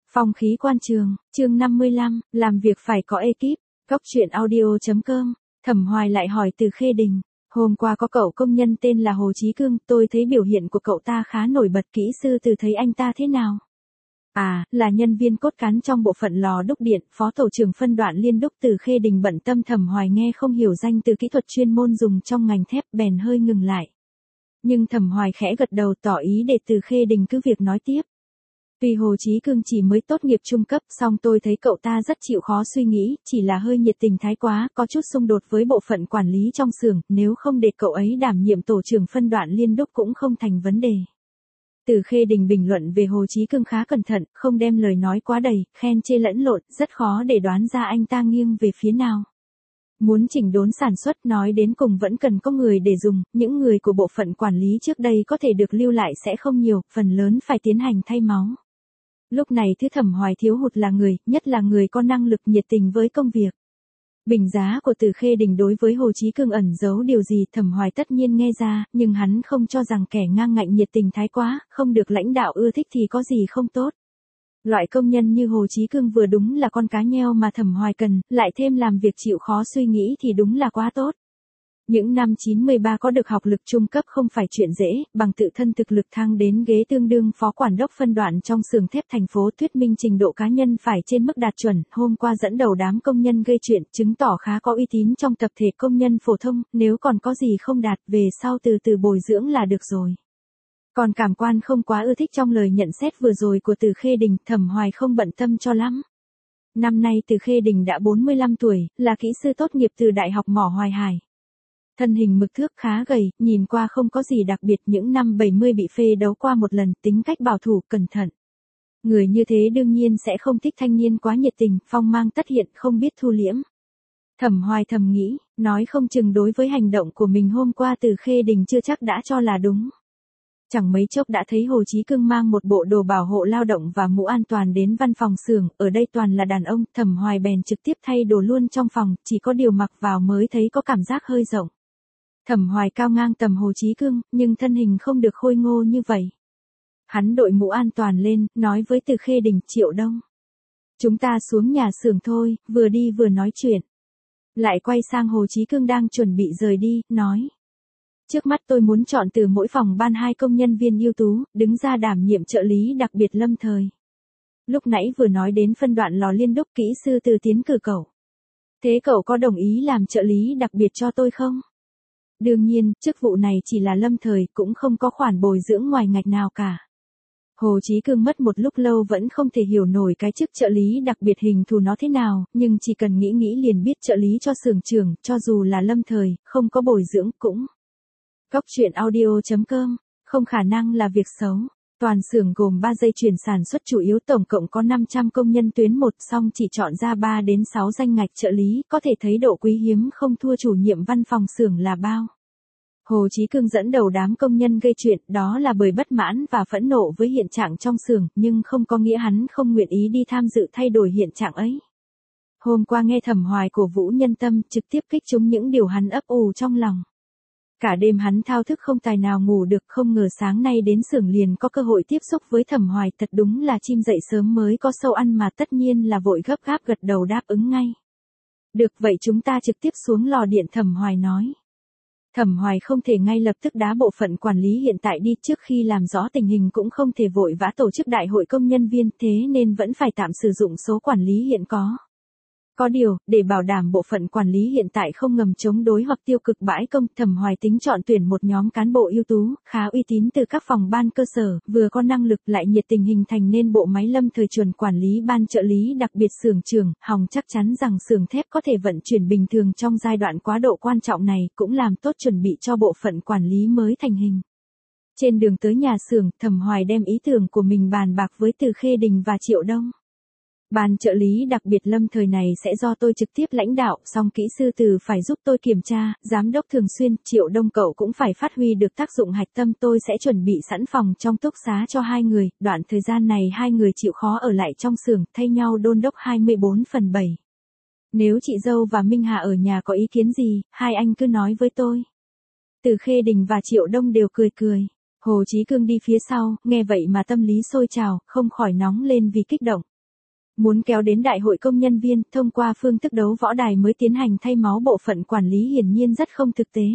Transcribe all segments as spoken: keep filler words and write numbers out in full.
Phong khí quan trường, chương năm mươi lăm, làm việc phải có ekip, góc chuyện audio.com, Thẩm Hoài lại hỏi Từ Khê Đình, hôm qua có cậu công nhân tên là Hồ Chí Cương, tôi thấy biểu hiện của cậu ta khá nổi bật, kỹ sư Từ thấy anh ta thế nào? À, là nhân viên cốt cán trong bộ phận lò đúc điện, phó tổ trưởng phân đoạn liên đúc. Từ Khê Đình bận tâm. Thẩm Hoài nghe không hiểu danh từ kỹ thuật chuyên môn dùng trong ngành thép, bèn hơi ngừng lại. Nhưng Thẩm Hoài khẽ gật đầu tỏ ý để Từ Khê Đình cứ việc nói tiếp. Tuy Hồ Chí Cương chỉ mới tốt nghiệp trung cấp, song tôi thấy cậu ta rất chịu khó suy nghĩ, chỉ là hơi nhiệt tình thái quá, có chút xung đột với bộ phận quản lý trong xưởng, nếu không để cậu ấy đảm nhiệm tổ trưởng phân đoạn liên đúc cũng không thành vấn đề. Từ Khê Đình bình luận về Hồ Chí Cương khá cẩn thận, không đem lời nói quá đầy, khen chê lẫn lộn, rất khó để đoán ra anh ta nghiêng về phía nào. Muốn chỉnh đốn sản xuất, nói đến cùng vẫn cần có người để dùng, những người của bộ phận quản lý trước đây có thể được lưu lại sẽ không nhiều, phần lớn phải tiến hành thay máu. Lúc này thứ Thẩm Hoài thiếu hụt là người, nhất là người có năng lực nhiệt tình với công việc. Bình giá của Từ Khê Đình đối với Hồ Chí Cương ẩn giấu điều gì, Thẩm Hoài tất nhiên nghe ra, nhưng hắn không cho rằng kẻ ngang ngạnh nhiệt tình thái quá, không được lãnh đạo ưa thích thì có gì không tốt. Loại công nhân như Hồ Chí Cương vừa đúng là con cá nheo mà Thẩm Hoài cần, lại thêm làm việc chịu khó suy nghĩ thì đúng là quá tốt. Những năm chín mươi ba có được học lực trung cấp không phải chuyện dễ, bằng tự thân thực lực thăng đến ghế tương đương phó quản đốc phân đoạn trong xưởng thép thành phố, thuyết minh trình độ cá nhân phải trên mức đạt chuẩn. Hôm qua dẫn đầu đám công nhân gây chuyện, chứng tỏ khá có uy tín trong tập thể công nhân phổ thông, nếu còn có gì không đạt, về sau từ từ bồi dưỡng là được rồi. Còn cảm quan không quá ưa thích trong lời nhận xét vừa rồi của Từ Khê Đình, Thẩm Hoài không bận tâm cho lắm. Năm nay Từ Khê Đình đã bốn mươi lăm tuổi, là kỹ sư tốt nghiệp từ Đại học Mỏ Hoài Hải. Thân hình mực thước khá gầy, nhìn qua không có gì đặc biệt, những năm bảy mươi bị phê đấu qua một lần, tính cách bảo thủ, cẩn thận. Người như thế đương nhiên sẽ không thích thanh niên quá nhiệt tình, phong mang tất hiện, không biết thu liễm. Thẩm Hoài thầm nghĩ, nói không chừng đối với hành động của mình hôm qua Từ Khê Đình chưa chắc đã cho là đúng. Chẳng mấy chốc đã thấy Hồ Chí Cương mang một bộ đồ bảo hộ lao động và mũ an toàn đến văn phòng xưởng, ở đây toàn là đàn ông, Thẩm Hoài bèn trực tiếp thay đồ luôn trong phòng, chỉ có điều mặc vào mới thấy có cảm giác hơi rộng. Thẩm Hoài cao ngang tầm Hồ Chí Cương, nhưng thân hình không được khôi ngô như vậy. Hắn đội mũ an toàn lên, nói với Từ Khê Đình, Triệu Đông. Chúng ta xuống nhà xưởng thôi, vừa đi vừa nói chuyện. Lại quay sang Hồ Chí Cương đang chuẩn bị rời đi, nói. Trước mắt tôi muốn chọn từ mỗi phòng ban hai công nhân viên ưu tú, đứng ra đảm nhiệm trợ lý đặc biệt lâm thời. Lúc nãy vừa nói đến phân đoạn lò liên đúc, kỹ sư Từ tiến cử cậu. Thế cậu có đồng ý làm trợ lý đặc biệt cho tôi không? Đương nhiên, chức vụ này chỉ là lâm thời, cũng không có khoản bồi dưỡng ngoài ngạch nào cả. Hồ Chí Cương mất một lúc lâu vẫn không thể hiểu nổi cái chức trợ lý đặc biệt hình thù nó thế nào, nhưng chỉ cần nghĩ nghĩ liền biết trợ lý cho xưởng trưởng, cho dù là lâm thời, không có bồi dưỡng cũng. Góc chuyện audio.com, không khả năng là việc xấu. Toàn xưởng gồm ba dây chuyền sản xuất chủ yếu, tổng cộng có năm trăm công nhân tuyến một, song chỉ chọn ra ba đến sáu danh ngạch trợ lý, có thể thấy độ quý hiếm không thua chủ nhiệm văn phòng xưởng là bao. Hồ Chí Cương dẫn đầu đám công nhân gây chuyện, đó là bởi bất mãn và phẫn nộ với hiện trạng trong xưởng, nhưng không có nghĩa hắn không nguyện ý đi tham dự thay đổi hiện trạng ấy. Hôm qua nghe Thẩm Hoài cổ vũ nhân tâm, trực tiếp kích trúng những điều hắn ấp ủ trong lòng. Cả đêm hắn thao thức không tài nào ngủ được, không ngờ sáng nay đến xưởng liền có cơ hội tiếp xúc với Thẩm Hoài, thật đúng là chim dậy sớm mới có sâu ăn mà, tất nhiên là vội gấp gáp gật đầu đáp ứng ngay. Được vậy chúng ta trực tiếp xuống lò điện, Thẩm Hoài nói. Thẩm Hoài không thể ngay lập tức đá bộ phận quản lý hiện tại đi, trước khi làm rõ tình hình cũng không thể vội vã tổ chức đại hội công nhân viên, thế nên vẫn phải tạm sử dụng số quản lý hiện có. Có điều, để bảo đảm bộ phận quản lý hiện tại không ngầm chống đối hoặc tiêu cực bãi công, Thẩm Hoài tính chọn tuyển một nhóm cán bộ ưu tú, khá uy tín từ các phòng ban cơ sở, vừa có năng lực lại nhiệt tình, hình thành nên bộ máy lâm thời chuẩn quản lý ban trợ lý đặc biệt xưởng trưởng. Hòng chắc chắn rằng xưởng thép có thể vận chuyển bình thường trong giai đoạn quá độ quan trọng này, cũng làm tốt chuẩn bị cho bộ phận quản lý mới thành hình. Trên đường tới nhà xưởng, Thẩm Hoài đem ý tưởng của mình bàn bạc với Từ Khê Đình và Triệu Đông. Ban trợ lý đặc biệt lâm thời này sẽ do tôi trực tiếp lãnh đạo, song kỹ sư Từ phải giúp tôi kiểm tra, giám đốc thường xuyên, Triệu Đông cậu cũng phải phát huy được tác dụng hạch tâm, tôi sẽ chuẩn bị sẵn phòng trong túc xá cho hai người, đoạn thời gian này hai người chịu khó ở lại trong xưởng, thay nhau đôn đốc hai mươi bốn phần bảy. Nếu chị dâu và Minh Hà ở nhà có ý kiến gì, hai anh cứ nói với tôi. Từ Khê Đình và Triệu Đông đều cười cười. Hồ Chí Cương đi phía sau, nghe vậy mà tâm lý sôi trào, không khỏi nóng lên vì kích động. Muốn kéo đến đại hội công nhân viên, thông qua phương thức đấu võ đài mới tiến hành thay máu bộ phận quản lý hiển nhiên rất không thực tế.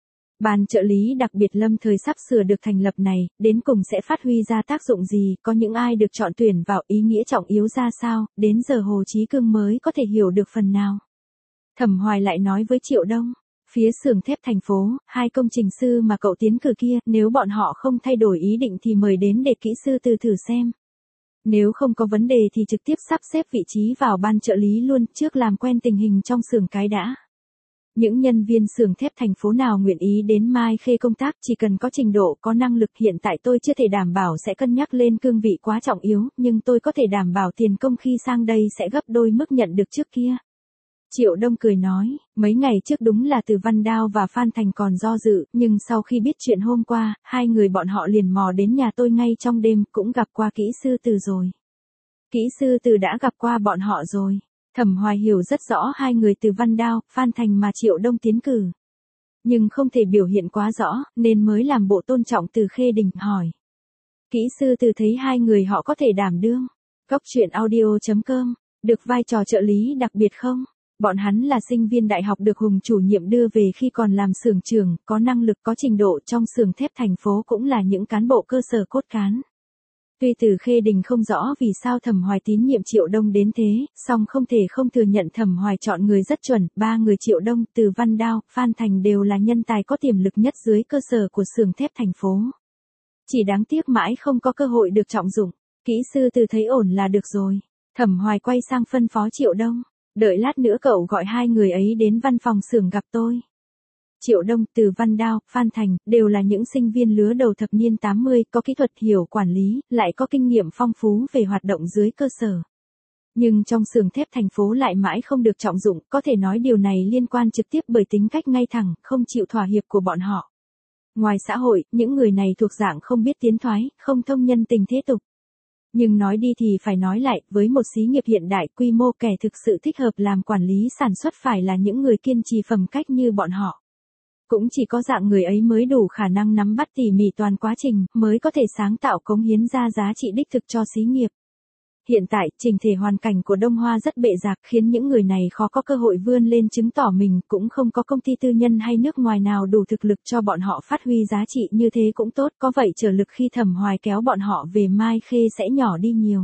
Ban trợ lý đặc biệt lâm thời sắp sửa được thành lập này, đến cùng sẽ phát huy ra tác dụng gì, có những ai được chọn tuyển vào, ý nghĩa trọng yếu ra sao, đến giờ Hồ Chí Cương mới có thể hiểu được phần nào. Thẩm Hoài lại nói với Triệu Đông, phía xưởng thép thành phố, hai công trình sư mà cậu tiến cử kia, nếu bọn họ không thay đổi ý định thì mời đến để kỹ sư từ thử xem. Nếu không có vấn đề thì trực tiếp sắp xếp vị trí vào ban trợ lý luôn, trước làm quen tình hình trong xưởng cái đã. Những nhân viên xưởng thép thành phố nào nguyện ý đến Mai Khê công tác chỉ cần có trình độ, có năng lực, hiện tại tôi chưa thể đảm bảo sẽ cân nhắc lên cương vị quá trọng yếu, nhưng tôi có thể đảm bảo tiền công khi sang đây sẽ gấp đôi mức nhận được trước kia. Triệu Đông cười nói, mấy ngày trước đúng là Từ Văn Đao và Phan Thành còn do dự, nhưng sau khi biết chuyện hôm qua, hai người bọn họ liền mò đến nhà tôi ngay trong đêm, cũng gặp qua kỹ sư Từ rồi. Kỹ sư Từ đã gặp qua bọn họ rồi. Thẩm Hoài hiểu rất rõ hai người Từ Văn Đao, Phan Thành mà Triệu Đông tiến cử. Nhưng không thể biểu hiện quá rõ, nên mới làm bộ tôn trọng Từ Khê Đình, hỏi. Kỹ sư Từ thấy hai người họ có thể đảm đương. Góc truyện audio chấm com, được vai trò trợ lý đặc biệt không? Bọn hắn là sinh viên đại học được Hùng chủ nhiệm đưa về khi còn làm xưởng trưởng, có năng lực, có trình độ, trong xưởng thép thành phố cũng là những cán bộ cơ sở cốt cán. Tuy Từ Khê Đình không rõ vì sao Thẩm Hoài tín nhiệm Triệu Đông đến thế, song không thể không thừa nhận Thẩm Hoài chọn người rất chuẩn, ba người Triệu Đông, Từ Văn Đao, Phan Thành đều là nhân tài có tiềm lực nhất dưới cơ sở của xưởng thép thành phố. Chỉ đáng tiếc mãi không có cơ hội được trọng dụng. Kỹ sư Từ thấy ổn là được rồi. Thẩm Hoài quay sang phân phó Triệu Đông, đợi lát nữa cậu gọi hai người ấy đến văn phòng xưởng gặp tôi. Triệu Đông, Từ Văn Đao, Phan Thành, đều là những sinh viên lứa đầu thập niên tám mươi, có kỹ thuật, hiểu quản lý, lại có kinh nghiệm phong phú về hoạt động dưới cơ sở. Nhưng trong xưởng thép thành phố lại mãi không được trọng dụng, có thể nói điều này liên quan trực tiếp bởi tính cách ngay thẳng, không chịu thỏa hiệp của bọn họ. Ngoài xã hội, những người này thuộc dạng không biết tiến thoái, không thông nhân tình thế tục. Nhưng nói đi thì phải nói lại, với một xí nghiệp hiện đại quy mô, kẻ thực sự thích hợp làm quản lý sản xuất phải là những người kiên trì phẩm cách như bọn họ. Cũng chỉ có dạng người ấy mới đủ khả năng nắm bắt tỉ mỉ toàn quá trình, mới có thể sáng tạo cống hiến ra giá trị đích thực cho xí nghiệp. Hiện tại, trình thể hoàn cảnh của Đông Hoa rất bệ rạc, khiến những người này khó có cơ hội vươn lên chứng tỏ mình, cũng không có công ty tư nhân hay nước ngoài nào đủ thực lực cho bọn họ phát huy giá trị, như thế cũng tốt, có vậy trở lực khi Thẩm Hoài kéo bọn họ về Mai Khê sẽ nhỏ đi nhiều.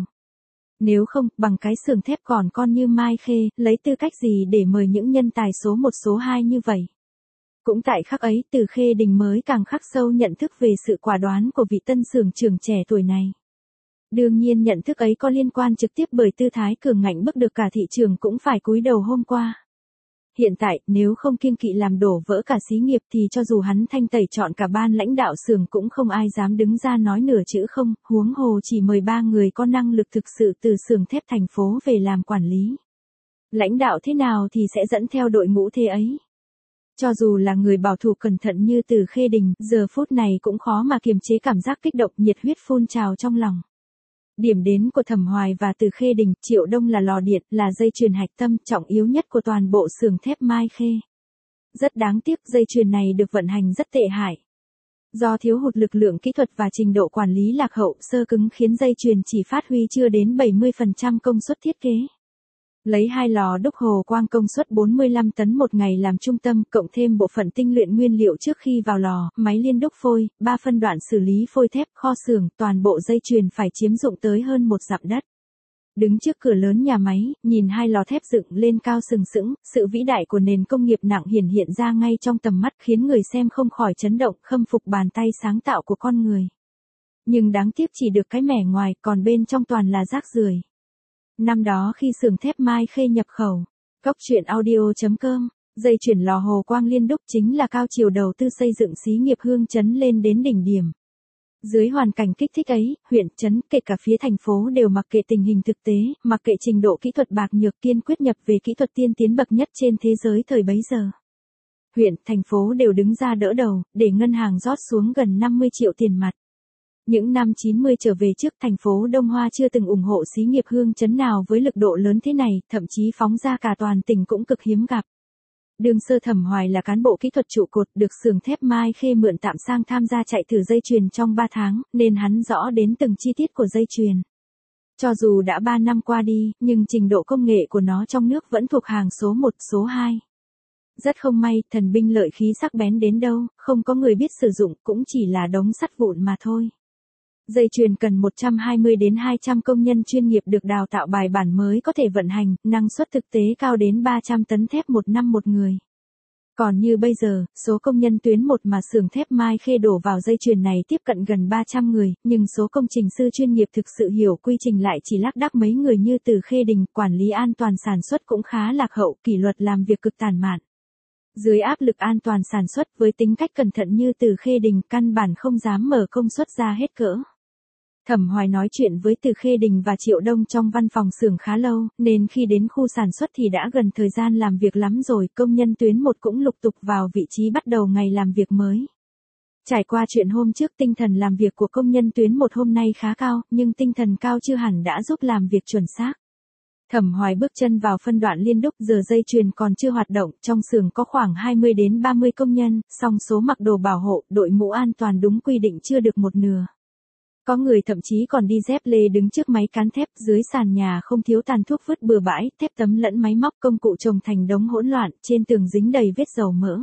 Nếu không, bằng cái xưởng thép còn con như Mai Khê, lấy tư cách gì để mời những nhân tài số một số hai như vậy? Cũng tại khắc ấy, Từ Khê Đình mới càng khắc sâu nhận thức về sự quả đoán của vị tân xưởng trưởng trẻ tuổi này. Đương nhiên nhận thức ấy có liên quan trực tiếp bởi tư thái cường ngạnh bức được cả thị trường cũng phải cúi đầu hôm qua. Hiện tại, nếu không kiêng kỵ làm đổ vỡ cả xí nghiệp thì cho dù hắn thanh tẩy chọn cả ban lãnh đạo xưởng cũng không ai dám đứng ra nói nửa chữ không, huống hồ chỉ mời ba người có năng lực thực sự từ xưởng thép thành phố về làm quản lý. Lãnh đạo thế nào thì sẽ dẫn theo đội ngũ thế ấy. Cho dù là người bảo thủ cẩn thận như Từ Khê Đình, giờ phút này cũng khó mà kiềm chế cảm giác kích động, nhiệt huyết phun trào trong lòng. Điểm đến của Thẩm Hoài và Từ Khê Đình, Triệu Đông là lò điện, là dây chuyền hạch tâm trọng yếu nhất của toàn bộ xưởng thép Mai Khê. Rất đáng tiếc, dây chuyền này được vận hành rất tệ hại. Do thiếu hụt lực lượng kỹ thuật và trình độ quản lý lạc hậu, sơ cứng khiến dây chuyền chỉ phát huy chưa đến bảy mươi phần trăm công suất thiết kế. Lấy hai lò đúc hồ quang công suất bốn mươi lăm tấn một ngày làm trung tâm, cộng thêm bộ phận tinh luyện nguyên liệu trước khi vào lò, máy liên đúc phôi, ba phân đoạn xử lý phôi thép, kho xưởng, toàn bộ dây chuyền phải chiếm dụng tới hơn một dặm đất. Đứng trước cửa lớn nhà máy, nhìn hai lò thép dựng lên cao sừng sững, sự vĩ đại của nền công nghiệp nặng hiển hiện ra ngay trong tầm mắt, khiến người xem không khỏi chấn động, khâm phục bàn tay sáng tạo của con người. Nhưng đáng tiếc chỉ được cái mẻ ngoài, còn bên trong toàn là rác rưởi. Năm đó khi xưởng thép Mai Khê nhập khẩu, góc truyện audio chấm com, dây chuyển lò hồ quang liên đúc chính là cao chiều đầu tư xây dựng xí nghiệp Hương Chấn lên đến đỉnh điểm. Dưới hoàn cảnh kích thích ấy, huyện, trấn, kể cả phía thành phố đều mặc kệ tình hình thực tế, mặc kệ trình độ kỹ thuật bạc nhược, kiên quyết nhập về kỹ thuật tiên tiến bậc nhất trên thế giới thời bấy giờ. Huyện, thành phố đều đứng ra đỡ đầu, để ngân hàng rót xuống gần năm mươi triệu tiền mặt. Những năm chín mươi trở về trước, thành phố Đông Hoa chưa từng ủng hộ xí nghiệp Hương Chấn nào với lực độ lớn thế này, thậm chí phóng ra cả toàn tỉnh cũng cực hiếm gặp. Đường Sơ Thẩm Hoài là cán bộ kỹ thuật trụ cột, được xưởng thép Mai Khê mượn tạm sang tham gia chạy thử dây chuyền trong ba tháng, nên hắn rõ đến từng chi tiết của dây chuyền. Cho dù đã ba năm qua đi, nhưng trình độ công nghệ của nó trong nước vẫn thuộc hàng số một, số hai. Rất không may, thần binh lợi khí sắc bén đến đâu, không có người biết sử dụng, cũng chỉ là đống sắt vụn mà thôi. Dây chuyền cần một trăm hai mươi đến hai trăm công nhân chuyên nghiệp được đào tạo bài bản mới có thể vận hành, năng suất thực tế cao đến ba trăm tấn thép một năm một người. Còn như bây giờ, số công nhân tuyến một mà xưởng thép Mai Khê đổ vào dây chuyền này tiếp cận gần ba trăm người, nhưng số công trình sư chuyên nghiệp thực sự hiểu quy trình lại chỉ lác đác mấy người như Từ Khê Đình, quản lý an toàn sản xuất cũng khá lạc hậu, kỷ luật làm việc cực tàn mạn. Dưới áp lực an toàn sản xuất với tính cách cẩn thận như Từ Khê Đình, căn bản không dám mở công suất ra hết cỡ. Thẩm Hoài nói chuyện với Từ Khê Đình và Triệu Đông trong văn phòng xưởng khá lâu, nên khi đến khu sản xuất thì đã gần thời gian làm việc lắm rồi, công nhân tuyến một cũng lục tục vào vị trí bắt đầu ngày làm việc mới. Trải qua chuyện hôm trước, tinh thần làm việc của công nhân tuyến một hôm nay khá cao, nhưng tinh thần cao chưa hẳn đã giúp làm việc chuẩn xác. Thẩm Hoài bước chân vào phân đoạn liên đúc, giờ dây chuyền còn chưa hoạt động, trong xưởng có khoảng hai mươi đến ba mươi công nhân, song số mặc đồ bảo hộ, đội mũ an toàn đúng quy định chưa được một nửa. Có người thậm chí còn đi dép lê đứng trước máy cán thép, dưới sàn nhà không thiếu tàn thuốc vứt bừa bãi, thép tấm lẫn máy móc công cụ chồng thành đống hỗn loạn, trên tường dính đầy vết dầu mỡ.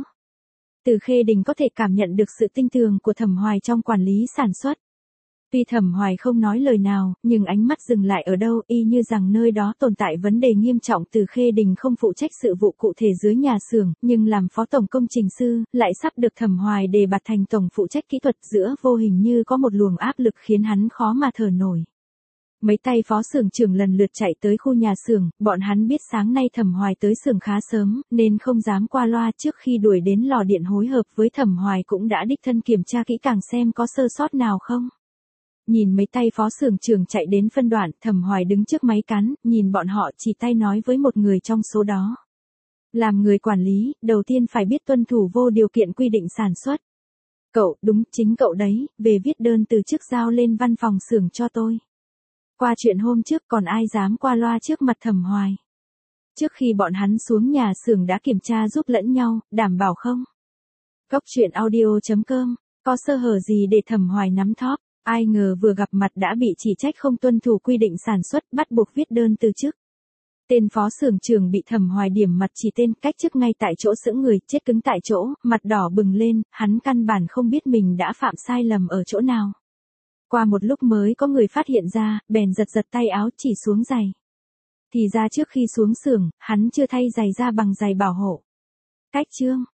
Từ Khê Đình có thể cảm nhận được sự tinh tường của Thẩm Hoài trong quản lý sản xuất. Tuy Thẩm Hoài không nói lời nào, nhưng ánh mắt dừng lại ở đâu, y như rằng nơi đó tồn tại vấn đề nghiêm trọng. Từ Khê Đình không phụ trách sự vụ cụ thể dưới nhà xưởng, nhưng làm phó tổng công trình sư, lại sắp được Thẩm Hoài đề bạt thành tổng phụ trách kỹ thuật, giữa vô hình như có một luồng áp lực khiến hắn khó mà thở nổi. Mấy tay phó xưởng trưởng lần lượt chạy tới khu nhà xưởng, bọn hắn biết sáng nay Thẩm Hoài tới xưởng khá sớm, nên không dám qua loa. Trước khi đuổi đến lò điện hối hợp với Thẩm Hoài cũng đã đích thân kiểm tra kỹ càng xem có sơ sót nào không. Nhìn mấy tay phó xưởng trưởng chạy đến phân đoạn, Thẩm Hoài đứng trước máy cán, nhìn bọn họ chỉ tay nói với một người trong số đó. Làm người quản lý, đầu tiên phải biết tuân thủ vô điều kiện quy định sản xuất. Cậu, đúng, chính cậu đấy, về viết đơn từ chức giao lên văn phòng xưởng cho tôi. Qua chuyện hôm trước còn ai dám qua loa trước mặt Thẩm Hoài. Trước khi bọn hắn xuống nhà xưởng đã kiểm tra giúp lẫn nhau, đảm bảo không? Cốc truyện audio chấm com, có sơ hở gì để Thẩm Hoài nắm thóp? Ai ngờ vừa gặp mặt đã bị chỉ trách không tuân thủ quy định sản xuất, bắt buộc viết đơn từ chức. Tên phó xưởng trưởng bị Thẩm Hoài điểm mặt chỉ tên, cách chức ngay tại chỗ, sững người, chết cứng tại chỗ, mặt đỏ bừng lên, hắn căn bản không biết mình đã phạm sai lầm ở chỗ nào. Qua một lúc mới có người phát hiện ra, bèn giật giật tay áo chỉ xuống giày. Thì ra trước khi xuống xưởng, hắn chưa thay giày ra bằng giày bảo hộ. Cách chương